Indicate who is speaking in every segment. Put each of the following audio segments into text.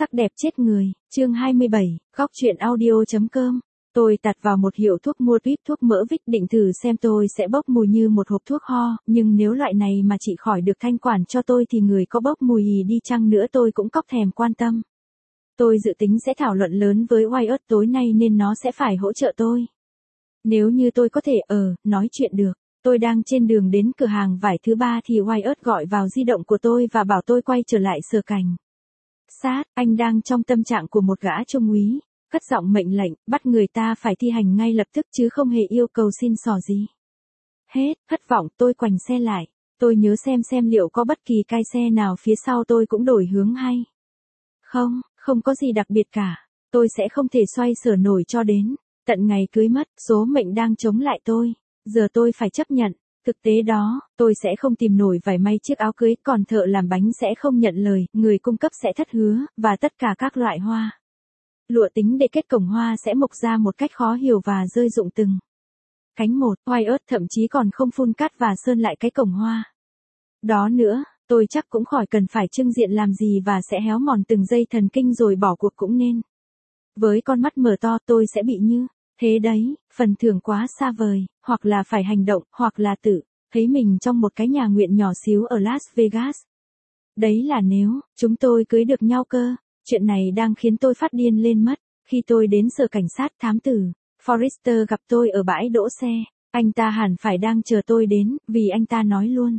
Speaker 1: Sắc đẹp chết người, chương 27, góc truyện audio.com. Tôi tạt vào một hiệu thuốc mua tuyết thuốc mỡ vít định thử xem tôi sẽ bốc mùi như một hộp thuốc ho, nhưng nếu loại này mà chị khỏi được thanh quản cho tôi thì người có bốc mùi gì đi chăng nữa tôi cũng cóc thèm quan tâm. Tôi dự tính sẽ thảo luận lớn với Wyatt tối nay nên nó sẽ phải hỗ trợ tôi. Nếu như tôi có thể nói chuyện được. Tôi đang trên đường đến cửa hàng vải thứ ba thì Wyatt gọi vào di động của tôi và bảo tôi quay trở lại sở cảnh sát. Anh đang trong tâm trạng của một gã trung úy, cất giọng mệnh lệnh, bắt người ta phải thi hành ngay lập tức chứ không hề yêu cầu xin xỏ gì. Hết, thất vọng tôi quành xe lại. Tôi nhớ xem liệu có bất kỳ cái xe nào phía sau tôi cũng đổi hướng hay. Không có gì đặc biệt cả. Tôi sẽ không thể xoay sở nổi cho đến tận ngày cưới mất, số mệnh đang chống lại tôi. Giờ tôi phải chấp nhận. Thực tế đó, tôi sẽ không tìm nổi vải may chiếc áo cưới, còn thợ làm bánh sẽ không nhận lời, người cung cấp sẽ thất hứa, và tất cả các loại hoa lụa tính để kết cổng hoa sẽ mộc ra một cách khó hiểu và rơi rụng từng cánh một. Wyatt thậm chí còn không phun cát và sơn lại cái cổng hoa đó nữa. Tôi chắc cũng khỏi cần phải trưng diện làm gì và sẽ héo mòn từng dây thần kinh rồi bỏ cuộc cũng nên. Với con mắt mở to tôi sẽ bị như thế đấy, phần thưởng quá xa vời, hoặc là phải hành động, hoặc là tự thấy mình trong một cái nhà nguyện nhỏ xíu ở Las Vegas. Đấy là nếu chúng tôi cưới được nhau cơ. Chuyện này đang khiến tôi phát điên lên mất. Khi tôi đến sở cảnh sát, thám tử Forrester gặp tôi ở bãi đỗ xe. Anh ta hẳn phải đang chờ tôi đến, vì anh ta nói luôn.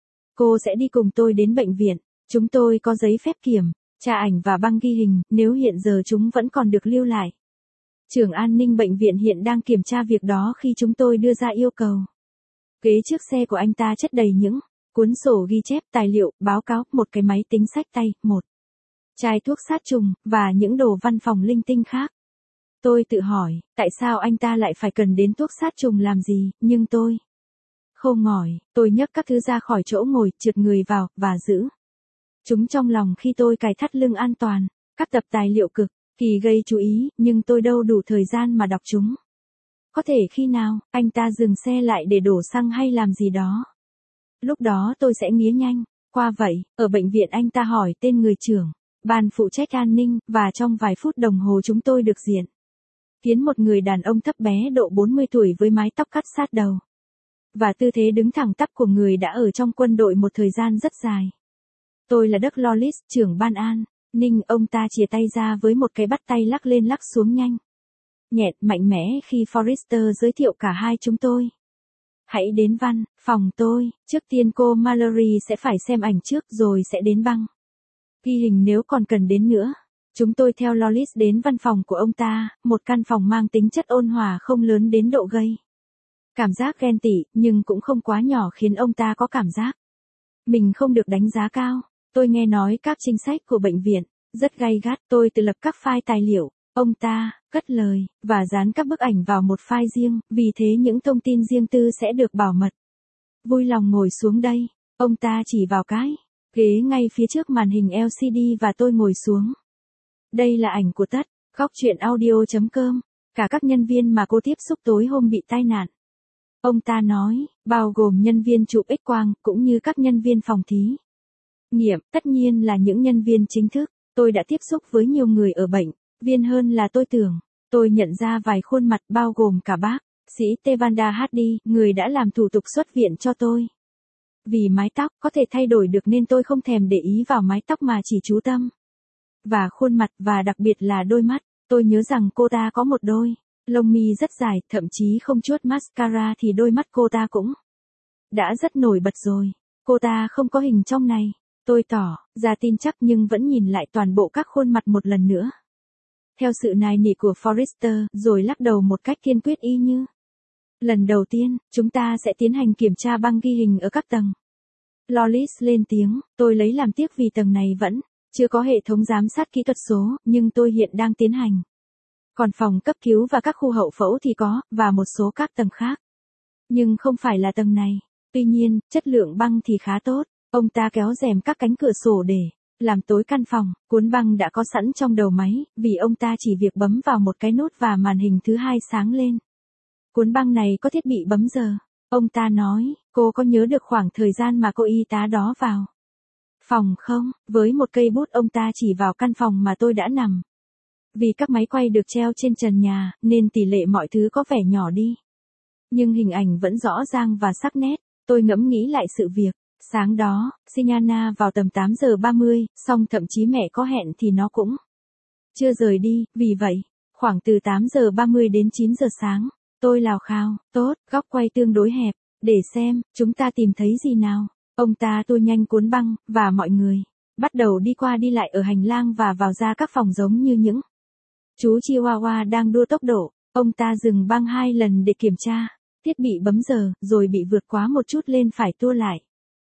Speaker 1: Cô sẽ đi cùng tôi đến bệnh viện. Chúng tôi có giấy phép kiểm tra ảnh và băng ghi hình, nếu hiện giờ chúng vẫn còn được lưu lại. Trưởng an ninh bệnh viện hiện đang kiểm tra việc đó khi chúng tôi đưa ra yêu cầu. Ghế trước xe của anh ta chất đầy những cuốn sổ ghi chép, tài liệu, báo cáo, một cái máy tính xách tay, một chai thuốc sát trùng, và những đồ văn phòng linh tinh khác. Tôi tự hỏi, tại sao anh ta lại phải cần đến thuốc sát trùng làm gì, nhưng tôi không ngỏi. Tôi nhấc các thứ ra khỏi chỗ ngồi, trượt người vào, và giữ chúng trong lòng khi tôi cài thắt lưng an toàn. Các tập tài liệu cực kỳ gây chú ý, nhưng tôi đâu đủ thời gian mà đọc chúng. Có thể khi nào, anh ta dừng xe lại để đổ xăng hay làm gì đó. Lúc đó tôi sẽ nghía nhanh qua vậy. Ở bệnh viện anh ta hỏi tên người trưởng ban phụ trách an ninh, và trong vài phút đồng hồ chúng tôi được diện kiến một người đàn ông thấp bé độ 40 tuổi với mái tóc cắt sát đầu. Và tư thế đứng thẳng tắp của người đã ở trong quân đội một thời gian rất dài. Tôi là Doug Lawless, trưởng ban an ninh. Ông ta chìa tay ra với một cái bắt tay lắc lên lắc xuống nhanh nhẹn, mạnh mẽ khi Forrester giới thiệu cả hai chúng tôi. Hãy đến văn phòng tôi. Trước tiên cô Mallory sẽ phải xem ảnh trước rồi sẽ đến băng ghi hình nếu còn cần đến nữa. Chúng tôi theo Lawless đến văn phòng của ông ta, một căn phòng mang tính chất ôn hòa không lớn đến độ gây cảm giác ghen tị, nhưng cũng không quá nhỏ khiến ông ta có cảm giác mình không được đánh giá cao. Tôi nghe nói các chính sách của bệnh viện rất gay gắt. Tôi tự lập các file tài liệu. Ông ta cất lời và dán các bức ảnh vào một file riêng, vì thế những thông tin riêng tư sẽ được bảo mật. Vui lòng ngồi xuống đây. Ông ta chỉ vào cái ghế ngay phía trước màn hình LCD và tôi ngồi xuống. Đây là ảnh của tất góc truyện audio.com. Cả các nhân viên mà cô tiếp xúc tối hôm bị tai nạn. Ông ta nói, bao gồm nhân viên chụp X-quang, cũng như các nhân viên phòng thí nghiệm, tất nhiên là những nhân viên chính thức. Tôi đã tiếp xúc với nhiều người ở bệnh viện hơn là tôi tưởng. Tôi nhận ra vài khuôn mặt bao gồm cả bác sĩ Tevanda Hardy, người đã làm thủ tục xuất viện cho tôi. Vì mái tóc có thể thay đổi được nên tôi không thèm để ý vào mái tóc mà chỉ chú tâm và khuôn mặt, và đặc biệt là đôi mắt. Tôi nhớ rằng cô ta có một đôi lông mi rất dài, thậm chí không chuốt mascara thì đôi mắt cô ta cũng đã rất nổi bật rồi. Cô ta không có hình trong này. Tôi tỏ ra tin chắc nhưng vẫn nhìn lại toàn bộ các khuôn mặt một lần nữa. Theo sự nài nỉ của Forrester, rồi lắc đầu một cách kiên quyết y như lần đầu tiên. Chúng ta sẽ tiến hành kiểm tra băng ghi hình ở các tầng. Lawless lên tiếng. Tôi lấy làm tiếc vì tầng này vẫn chưa có hệ thống giám sát kỹ thuật số, nhưng tôi hiện đang tiến hành. Còn phòng cấp cứu và các khu hậu phẫu thì có, và một số các tầng khác. Nhưng không phải là tầng này. Tuy nhiên, chất lượng băng thì khá tốt. Ông ta kéo rèm các cánh cửa sổ để làm tối căn phòng. Cuốn băng đã có sẵn trong đầu máy, vì ông ta chỉ việc bấm vào một cái nút và màn hình thứ hai sáng lên. Cuốn băng này có thiết bị bấm giờ. Ông ta nói, cô có nhớ được khoảng thời gian mà cô y tá đó vào Phòng không, với một cây bút ông ta chỉ vào căn phòng mà tôi đã nằm. Vì các máy quay được treo trên trần nhà, nên tỷ lệ mọi thứ có vẻ nhỏ đi. Nhưng hình ảnh vẫn rõ ràng và sắc nét. Tôi ngẫm nghĩ lại sự việc. Sáng đó, Signana vào tầm 8 giờ 30, xong thậm chí mẹ có hẹn thì nó cũng chưa rời đi, vì vậy, khoảng từ 8 giờ 30 đến 9 giờ sáng, tôi lào khào, tốt, góc quay tương đối hẹp, để xem, chúng ta tìm thấy gì nào. Ông ta tua nhanh cuốn băng, và mọi người bắt đầu đi qua đi lại ở hành lang và vào ra các phòng giống như những chú Chihuahua đang đua tốc độ. Ông ta dừng băng 2 lần để kiểm tra thiết bị bấm giờ, rồi bị vượt quá một chút lên phải tua lại.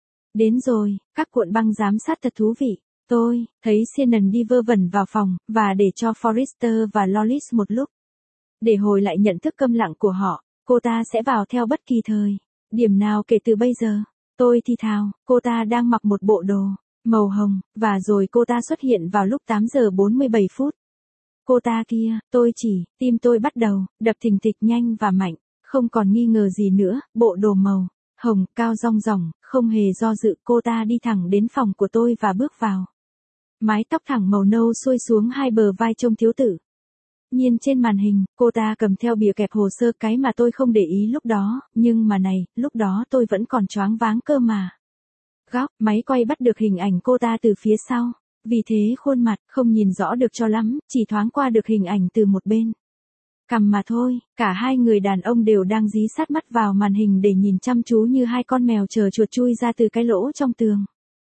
Speaker 1: Đến rồi, các cuộn băng giám sát thật thú vị. Tôi thấy Shannon đi vơ vẩn vào phòng, và để cho Forrester và Lois một lúc. Để hồi lại nhận thức câm lặng của họ, cô ta sẽ vào theo bất kỳ thời điểm nào kể từ bây giờ. Tôi thì thào, cô ta đang mặc một bộ đồ màu hồng, và rồi cô ta xuất hiện vào lúc 8 giờ 47 phút. Cô ta kia, tôi chỉ, tim tôi bắt đầu đập thình thịch nhanh và mạnh, không còn nghi ngờ gì nữa, bộ đồ màu hồng, cao rong ròng, không hề do dự, cô ta đi thẳng đến phòng của tôi và bước vào. Mái tóc thẳng màu nâu xuôi xuống hai bờ vai trông thiếu tử. Nhiên trên màn hình, cô ta cầm theo bìa kẹp hồ sơ, cái mà tôi không để ý lúc đó, nhưng mà này, lúc đó tôi vẫn còn choáng váng cơ mà. Góc, máy quay bắt được hình ảnh cô ta từ phía sau, vì thế khuôn mặt không nhìn rõ được cho lắm, chỉ thoáng qua được hình ảnh từ một bên cằm mà thôi. Cả hai người đàn ông đều đang dí sát mắt vào màn hình để nhìn chăm chú như hai con mèo chờ chuột chui ra từ cái lỗ trong tường.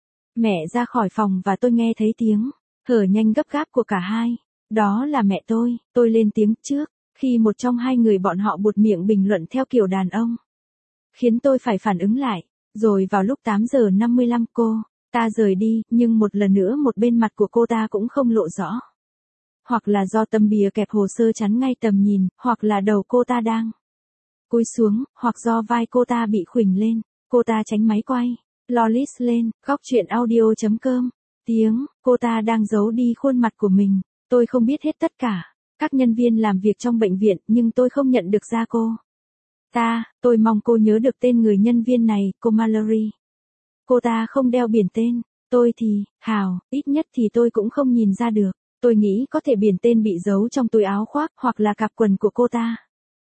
Speaker 1: Mẹ ra khỏi phòng và tôi nghe thấy tiếng thở nhanh gấp gáp của cả hai. Đó là mẹ tôi lên tiếng trước, khi một trong hai người bọn họ buột miệng bình luận theo kiểu đàn ông, khiến tôi phải phản ứng lại. Rồi vào lúc 8 giờ 55 cô ta rời đi, nhưng một lần nữa một bên mặt của cô ta cũng không lộ rõ. Hoặc là do tấm bìa kẹp hồ sơ chắn ngay tầm nhìn, hoặc là đầu cô ta đang cúi xuống, hoặc do vai cô ta bị khuỳnh lên. Cô ta tránh máy quay. Lois lên, góc chuyện audio.com. Tiếng, cô ta đang giấu đi khuôn mặt của mình. Tôi không biết hết tất cả các nhân viên làm việc trong bệnh viện, nhưng tôi không nhận được ra cô tôi mong cô nhớ được tên người nhân viên này, cô Mallory. Cô ta không đeo biển tên. Tôi thì, ít nhất thì tôi cũng không nhìn ra được. Tôi nghĩ có thể biển tên bị giấu trong túi áo khoác, hoặc là cặp quần của cô ta.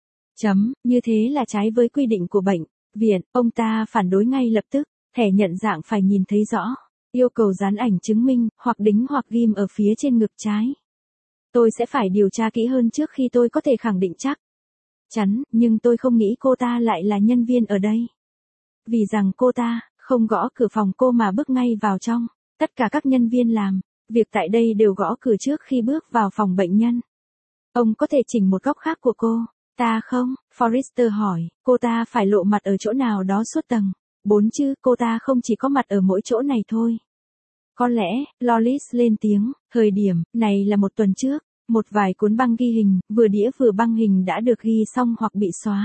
Speaker 1: Như thế là trái với quy định của bệnh viện. Ông ta phản đối ngay lập tức. Thẻ nhận dạng phải nhìn thấy rõ. Yêu cầu dán ảnh chứng minh, hoặc đính hoặc ghim ở phía trên ngực trái. Tôi sẽ phải điều tra kỹ hơn trước khi tôi có thể khẳng định chắc chắn, nhưng tôi không nghĩ cô ta lại là nhân viên ở đây. Vì rằng cô ta không gõ cửa phòng cô mà bước ngay vào trong. Tất cả các nhân viên làm việc tại đây đều gõ cửa trước khi bước vào phòng bệnh nhân. Ông có thể chỉnh một góc khác của cô ta không? Forrester hỏi. Cô ta phải lộ mặt ở chỗ nào đó suốt tầng 4 chứ, cô ta không chỉ có mặt ở mỗi chỗ này thôi. Có lẽ, Lois lên tiếng, thời điểm này là một tuần trước, một vài cuốn băng ghi hình, vừa đĩa vừa băng hình đã được ghi xong hoặc bị xóa.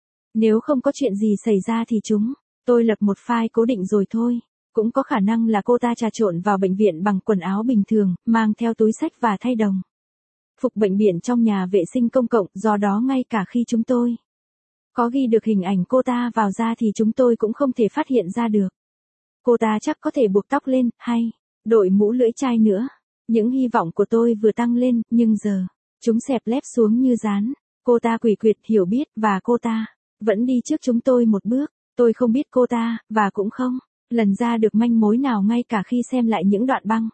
Speaker 1: Nếu không có chuyện gì xảy ra thì tôi lập một file cố định rồi thôi. Cũng có khả năng là cô ta trà trộn vào bệnh viện bằng quần áo bình thường, mang theo túi xách và thay đồng phục bệnh viện trong nhà vệ sinh công cộng, do đó ngay cả khi chúng tôi có ghi được hình ảnh cô ta vào ra thì chúng tôi cũng không thể phát hiện ra được. Cô ta chắc có thể buộc tóc lên, hay đội mũ lưỡi chai nữa. Những hy vọng của tôi vừa tăng lên, nhưng giờ chúng xẹp lép xuống như dán. Cô ta quỷ quyệt hiểu biết, và cô ta vẫn đi trước chúng tôi một bước. Tôi không biết cô ta, và cũng không lần ra được manh mối nào ngay cả khi xem lại những đoạn băng.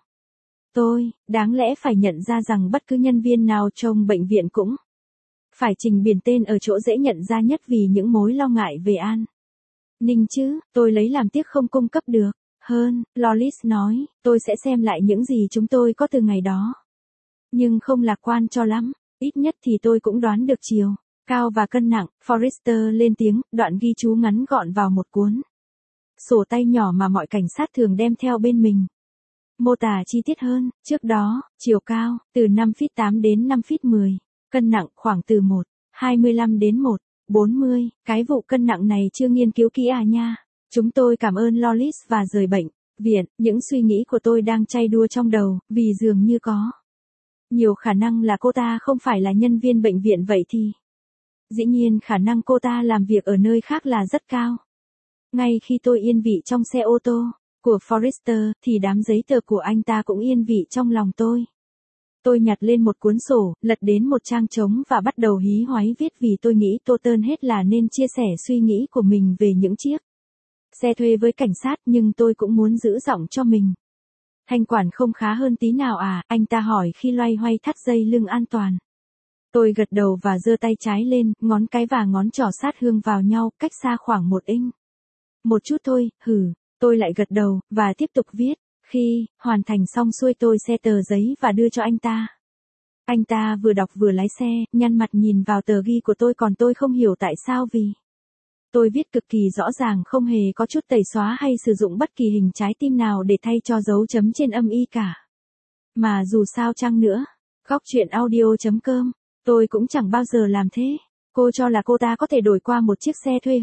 Speaker 1: Tôi đáng lẽ phải nhận ra rằng bất cứ nhân viên nào trong bệnh viện cũng phải trình biển tên ở chỗ dễ nhận ra nhất vì những mối lo ngại về an ninh chứ. Tôi lấy làm tiếc không cung cấp được hơn. Lois nói, tôi sẽ xem lại những gì chúng tôi có từ ngày đó. Nhưng không lạc quan cho lắm. Ít nhất thì tôi cũng đoán được chiều cao và cân nặng. Forrester lên tiếng, đoạn ghi chú ngắn gọn vào một cuốn sổ tay nhỏ mà mọi cảnh sát thường đem theo bên mình. Mô tả chi tiết hơn, trước đó, chiều cao, từ 5 feet 8 đến 5 feet 10, cân nặng khoảng từ 1,25 đến 1,40, cái vụ cân nặng này chưa nghiên cứu kỹ à nha. Chúng tôi cảm ơn Lois và rời bệnh viện. Những suy nghĩ của tôi đang chay đua trong đầu, vì dường như có nhiều khả năng là cô ta không phải là nhân viên bệnh viện, vậy thì dĩ nhiên khả năng cô ta làm việc ở nơi khác là rất cao. Ngay khi tôi yên vị trong xe ô tô, của Forrester, thì đám giấy tờ của anh ta cũng yên vị trong lòng tôi. Tôi nhặt lên một cuốn sổ, lật đến một trang trống và bắt đầu hí hoáy viết vì tôi nghĩ total hết là nên chia sẻ suy nghĩ của mình về những chiếc xe thuê với cảnh sát, nhưng tôi cũng muốn giữ giọng cho mình. Thanh quản không khá hơn tí nào à, anh ta hỏi khi loay hoay thắt dây lưng an toàn. Tôi gật đầu và giơ tay trái lên, ngón cái và ngón trỏ sát hương vào nhau, cách xa khoảng 1 inch. Một chút thôi, tôi lại gật đầu, và tiếp tục viết. Khi hoàn thành xong xuôi tôi xe tờ giấy và đưa cho anh ta. Anh ta vừa đọc vừa lái xe, nhăn mặt nhìn vào tờ ghi của tôi, còn tôi không hiểu tại sao vì tôi viết cực kỳ rõ ràng, không hề có chút tẩy xóa hay sử dụng bất kỳ hình trái tim nào để thay cho dấu chấm trên âm y cả. Mà dù sao chăng nữa, góc chuyện audio.com, tôi cũng chẳng bao giờ làm thế. Cô cho là cô ta có thể đổi qua một chiếc xe thuê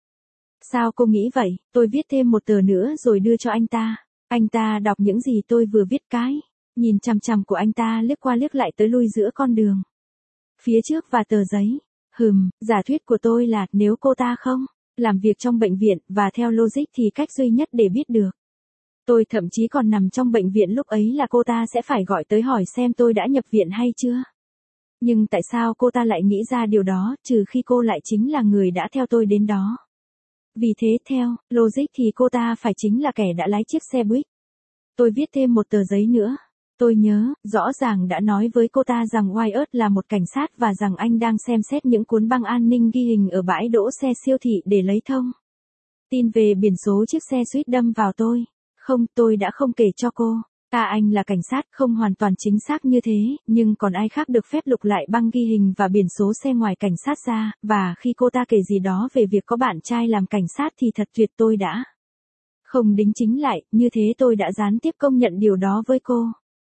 Speaker 1: Sao cô nghĩ vậy? Tôi viết thêm một tờ nữa rồi đưa cho anh ta. Anh ta đọc những gì tôi vừa viết, cái nhìn chằm chằm của anh ta liếc qua liếc lại tới lui giữa con đường phía trước và tờ giấy. Giả thuyết của tôi là nếu cô ta không làm việc trong bệnh viện, và theo logic thì cách duy nhất để biết được tôi thậm chí còn nằm trong bệnh viện lúc ấy là cô ta sẽ phải gọi tới hỏi xem tôi đã nhập viện hay chưa. Nhưng tại sao cô ta lại nghĩ ra điều đó, trừ khi cô lại chính là người đã theo tôi đến đó? Vì thế theo logic thì cô ta phải chính là kẻ đã lái chiếc xe buýt. Tôi viết thêm một tờ giấy nữa. Tôi nhớ, rõ ràng đã nói với cô ta rằng Wyatt là một cảnh sát và rằng anh đang xem xét những cuốn băng an ninh ghi hình ở bãi đỗ xe siêu thị để lấy thông tin về biển số chiếc xe suýt đâm vào tôi. Không, tôi đã không kể cho cô. Anh là cảnh sát, không hoàn toàn chính xác như thế, nhưng còn ai khác được phép lục lại băng ghi hình và biển số xe ngoài cảnh sát ra, và khi cô ta kể gì đó về việc có bạn trai làm cảnh sát thì thật tuyệt, tôi đã không đính chính lại, như thế tôi đã gián tiếp công nhận điều đó với cô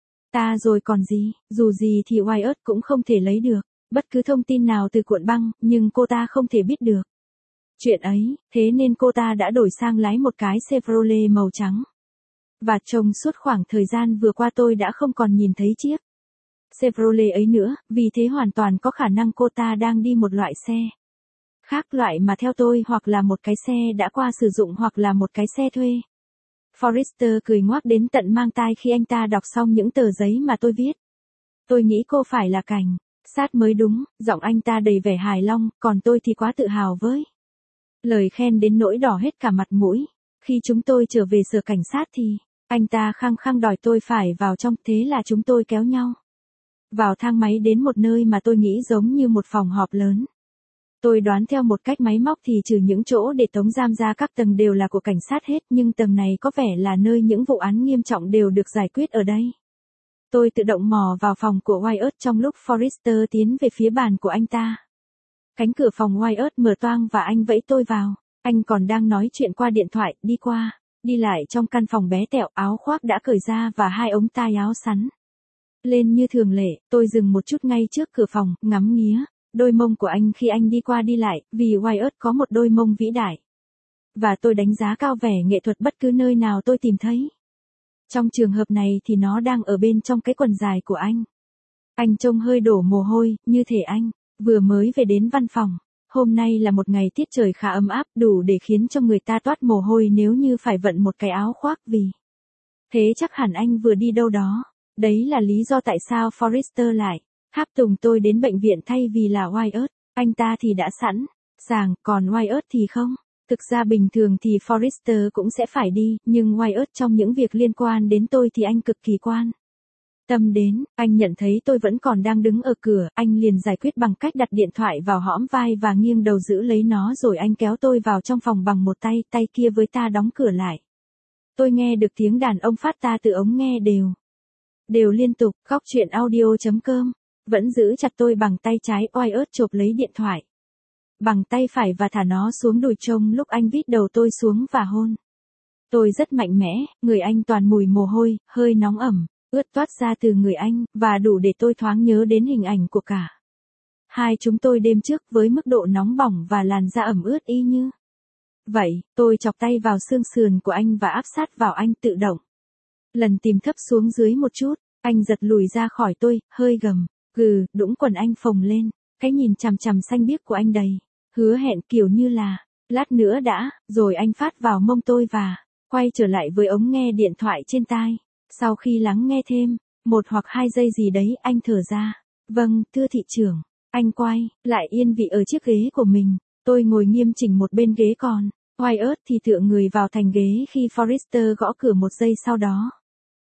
Speaker 1: ta rồi còn gì. Dù gì thì Wyatt cũng không thể lấy được bất cứ thông tin nào từ cuộn băng, nhưng cô ta không thể biết được chuyện ấy, thế nên cô ta đã đổi sang lái một cái Chevrolet màu trắng. Và trong suốt khoảng thời gian vừa qua tôi đã không còn nhìn thấy chiếc Chevrolet ấy nữa, vì thế hoàn toàn có khả năng cô ta đang đi một loại xe khác, loại mà theo tôi, hoặc là một cái xe đã qua sử dụng, hoặc là một cái xe thuê. Forrester cười ngoác đến tận mang tai khi anh ta đọc xong những tờ giấy mà tôi viết. Tôi nghĩ cô phải là cảnh sát mới đúng, giọng anh ta đầy vẻ hài long, còn tôi thì quá tự hào với lời khen đến nỗi đỏ hết cả mặt mũi. Khi chúng tôi trở về sở cảnh sát thì anh ta khăng khăng đòi tôi phải vào trong, thế là chúng tôi kéo nhau vào thang máy đến một nơi mà tôi nghĩ giống như một phòng họp lớn. Tôi đoán theo một cách máy móc thì trừ những chỗ để tống giam ra, các tầng đều là của cảnh sát hết, nhưng tầng này có vẻ là nơi những vụ án nghiêm trọng đều được giải quyết ở đây. Tôi tự động mò vào phòng của Wyatt trong lúc Forrester tiến về phía bàn của anh ta. Cánh cửa phòng Wyatt mở toang và anh vẫy tôi vào. Anh còn đang nói chuyện qua điện thoại, đi qua đi lại trong căn phòng bé tẹo, áo khoác đã cởi ra và hai ống tai áo sắn lên như thường lệ. Tôi dừng một chút ngay trước cửa phòng, ngắm nghía đôi mông của anh khi anh đi qua đi lại, vì Wyatt có một đôi mông vĩ đại. Và tôi đánh giá cao vẻ nghệ thuật bất cứ nơi nào tôi tìm thấy. Trong trường hợp này thì nó đang ở bên trong cái quần dài của anh. Anh trông hơi đổ mồ hôi, như thể anh vừa mới về đến văn phòng. Hôm nay là một ngày tiết trời khá ấm áp, đủ để khiến cho người ta toát mồ hôi nếu như phải vận một cái áo khoác, vì thế chắc hẳn anh vừa đi đâu đó. Đấy là lý do tại sao Forrester lại tháp tùng tôi đến bệnh viện thay vì là Wyatt. Anh ta thì đã sẵn sàng, còn Wyatt thì không. Thực ra bình thường thì Forrester cũng sẽ phải đi, nhưng Wyatt trong những việc liên quan đến tôi thì anh cực kỳ quan tâm đến. Anh nhận thấy tôi vẫn còn đang đứng ở cửa, anh liền giải quyết bằng cách đặt điện thoại vào hõm vai và nghiêng đầu giữ lấy nó, rồi anh kéo tôi vào trong phòng bằng một tay, tay kia với ta đóng cửa lại. Tôi nghe được tiếng đàn ông phát ra từ ống nghe đều liên tục. Góc chuyện audio.com vẫn giữ chặt tôi bằng tay trái. Wyatt chộp lấy điện thoại bằng tay phải và thả nó xuống đùi trông lúc anh vít đầu tôi xuống và hôn tôi rất mạnh mẽ. Người anh toàn mùi mồ hôi, hơi nóng ẩm ướt toát ra từ người anh, và đủ để tôi thoáng nhớ đến hình ảnh của cả hai chúng tôi đêm trước, với mức độ nóng bỏng và làn da ẩm ướt y như vậy. Tôi chọc tay vào xương sườn của anh và áp sát vào anh, tự động lần tìm thấp xuống dưới một chút. Anh giật lùi ra khỏi tôi, hơi gầm gừ, đũng quần anh phồng lên. Cái nhìn chằm chằm xanh biếc của anh đầy hứa hẹn, kiểu như là lát nữa đã. Rồi anh phát vào mông tôi và Quay trở lại với ống nghe điện thoại trên tai. Sau khi lắng nghe thêm, 1 hoặc 2 giây gì đấy anh thở ra. Vâng, thưa thị trưởng. Anh quay, lại yên vị ở chiếc ghế của mình. Tôi ngồi nghiêm chỉnh một bên ghế còn. Wyatt thì tựa người vào thành ghế khi Forrester gõ cửa 1 giây sau đó.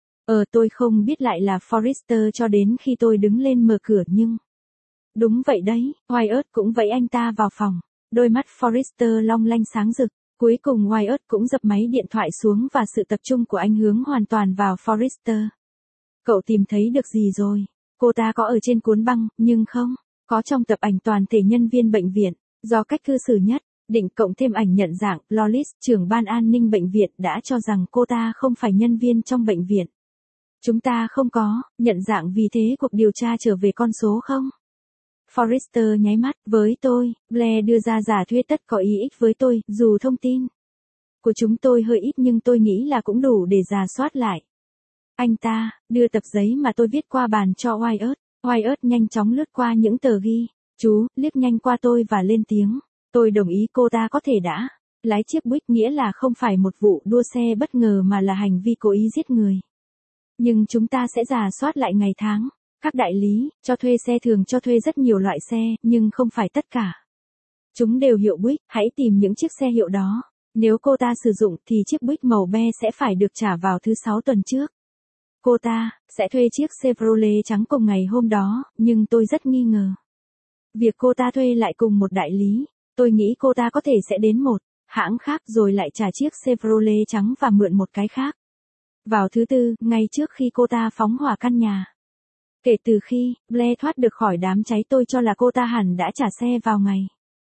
Speaker 1: Tôi không biết lại là Forrester cho đến khi tôi đứng lên mở cửa nhưng... Đúng vậy đấy, Wyatt cũng vẫy anh ta vào phòng. Đôi mắt Forrester long lanh sáng rực. Cuối cùng Wyatt cũng dập máy điện thoại xuống và sự tập trung của anh hướng hoàn toàn vào Forrester. Cậu tìm thấy được gì rồi? Cô ta có ở trên cuốn băng, nhưng không. Có trong tập ảnh toàn thể nhân viên bệnh viện. Do cách cư xử nhất định cộng thêm ảnh nhận dạng, Lolis, trưởng ban an ninh bệnh viện đã cho rằng cô ta không phải nhân viên trong bệnh viện. Chúng ta không có nhận dạng, vì thế cuộc điều tra trở về con số không? Forrester nháy mắt với tôi. Blair đưa ra giả thuyết tất có ý ích với tôi, dù thông tin của chúng tôi hơi ít nhưng tôi nghĩ là cũng đủ để rà soát lại. Anh ta đưa tập giấy mà tôi viết qua bàn cho Wyatt. Wyatt nhanh chóng lướt qua những tờ ghi chú, liếc nhanh qua tôi và lên tiếng. Tôi đồng ý cô ta có thể đã lái chiếc Buick, nghĩa là không phải một vụ đua xe bất ngờ mà là hành vi cố ý giết người. Nhưng chúng ta sẽ rà soát lại ngày tháng. Các đại lý cho thuê xe thường cho thuê rất nhiều loại xe, nhưng không phải tất cả. Chúng đều hiệu Buick, hãy tìm những chiếc xe hiệu đó. Nếu cô ta sử dụng thì chiếc Buick màu be sẽ phải được trả vào thứ 6 tuần trước. Cô ta sẽ thuê chiếc Chevrolet trắng cùng ngày hôm đó, nhưng tôi rất nghi ngờ việc cô ta thuê lại cùng một đại lý. Tôi nghĩ cô ta có thể sẽ đến một hãng khác rồi lại trả chiếc Chevrolet trắng và mượn một cái khác. Vào thứ Tư, ngay trước khi cô ta phóng hỏa căn nhà. Kể từ khi Blair thoát được khỏi đám cháy, tôi cho là cô ta hẳn đã trả xe vào ngày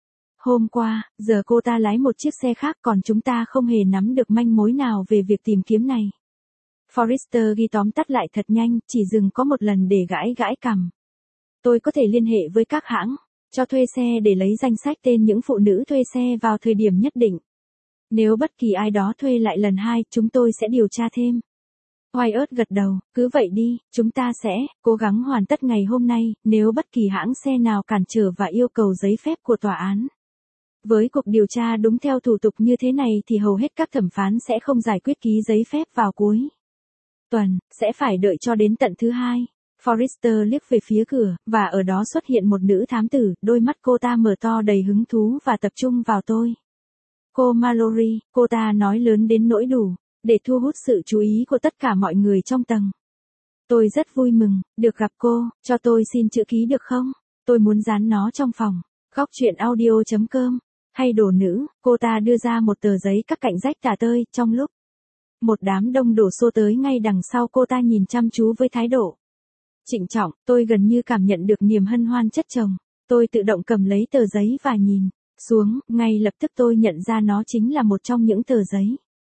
Speaker 1: hôm qua. Giờ cô ta lái một chiếc xe khác, còn chúng ta không hề nắm được manh mối nào về việc tìm kiếm này. Forrester ghi tóm tắt lại thật nhanh, chỉ dừng có một lần để gãi cằm. Tôi có thể liên hệ với các hãng cho thuê xe để lấy danh sách tên những phụ nữ thuê xe vào thời điểm nhất định. Nếu bất kỳ ai đó thuê lại lần 2, chúng tôi sẽ điều tra thêm. Wyatt gật đầu, cứ vậy đi, chúng ta sẽ cố gắng hoàn tất ngày hôm nay, nếu bất kỳ hãng xe nào cản trở và yêu cầu giấy phép của tòa án. Với cuộc điều tra đúng theo thủ tục như thế này thì hầu hết các thẩm phán sẽ không giải quyết ký giấy phép vào cuối tuần, sẽ phải đợi cho đến tận thứ Hai. Forrester liếc về phía cửa, và ở đó xuất hiện một nữ thám tử, đôi mắt cô ta mở to đầy hứng thú và tập trung vào tôi. Cô Mallory, cô ta nói lớn đến nỗi đủ để thu hút sự chú ý của tất cả mọi người trong tầng. Tôi rất vui mừng được gặp cô, cho tôi xin chữ ký được không? Tôi muốn dán nó trong phòng. Góc truyện audio.com. Hay đồ nữ, cô ta đưa ra một tờ giấy các cạnh rách tả tơi. Trong lúc một đám đông đổ xô tới ngay đằng sau cô ta nhìn chăm chú với thái độ trịnh trọng, tôi gần như cảm nhận được niềm hân hoan chất chồng. Tôi tự động cầm lấy tờ giấy và nhìn xuống, ngay lập tức tôi nhận ra nó chính là một trong những tờ giấy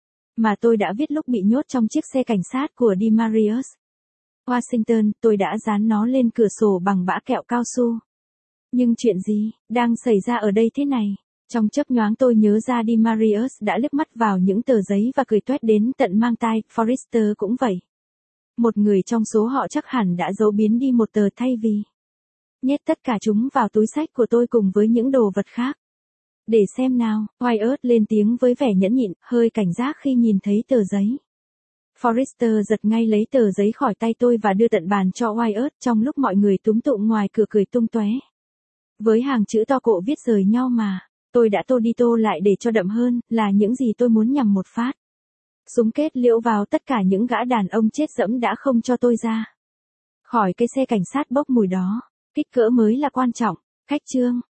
Speaker 1: mà tôi đã viết lúc bị nhốt trong chiếc xe cảnh sát của Demarius Washington. Tôi đã dán nó lên cửa sổ bằng bã kẹo cao su. Nhưng chuyện gì đang xảy ra ở đây thế này? Trong chớp nhoáng tôi nhớ ra Demarius đã liếc mắt vào những tờ giấy và cười toét đến tận mang tai. Forrester cũng vậy. Một người trong số họ chắc hẳn đã giấu biến đi một tờ thay vì nhét tất cả chúng vào túi xách của tôi cùng với những đồ vật khác. Để xem nào, Wyatt lên tiếng với vẻ nhẫn nhịn, hơi cảnh giác khi nhìn thấy tờ giấy. Forrester giật ngay lấy tờ giấy khỏi tay tôi và đưa tận bàn cho Wyatt, trong lúc mọi người túm tụm ngoài cửa cười tung tóe. Với hàng chữ to cộ viết rời nhau mà, tôi đã tô đi tô lại để cho đậm hơn, là những gì tôi muốn nhằm một phát. Súng kết liễu vào tất cả những gã đàn ông chết dẫm đã không cho tôi ra khỏi cái xe cảnh sát bốc mùi đó. Kích cỡ mới là quan trọng. Khách trương.